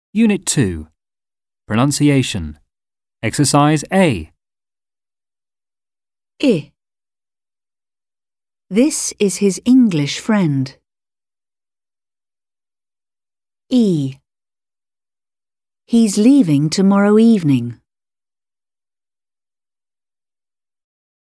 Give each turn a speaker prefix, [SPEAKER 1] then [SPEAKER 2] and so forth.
[SPEAKER 1] Unit 2. Pronunciation. Exercise A.
[SPEAKER 2] I. This is his English friend. E. He's leaving tomorrow evening.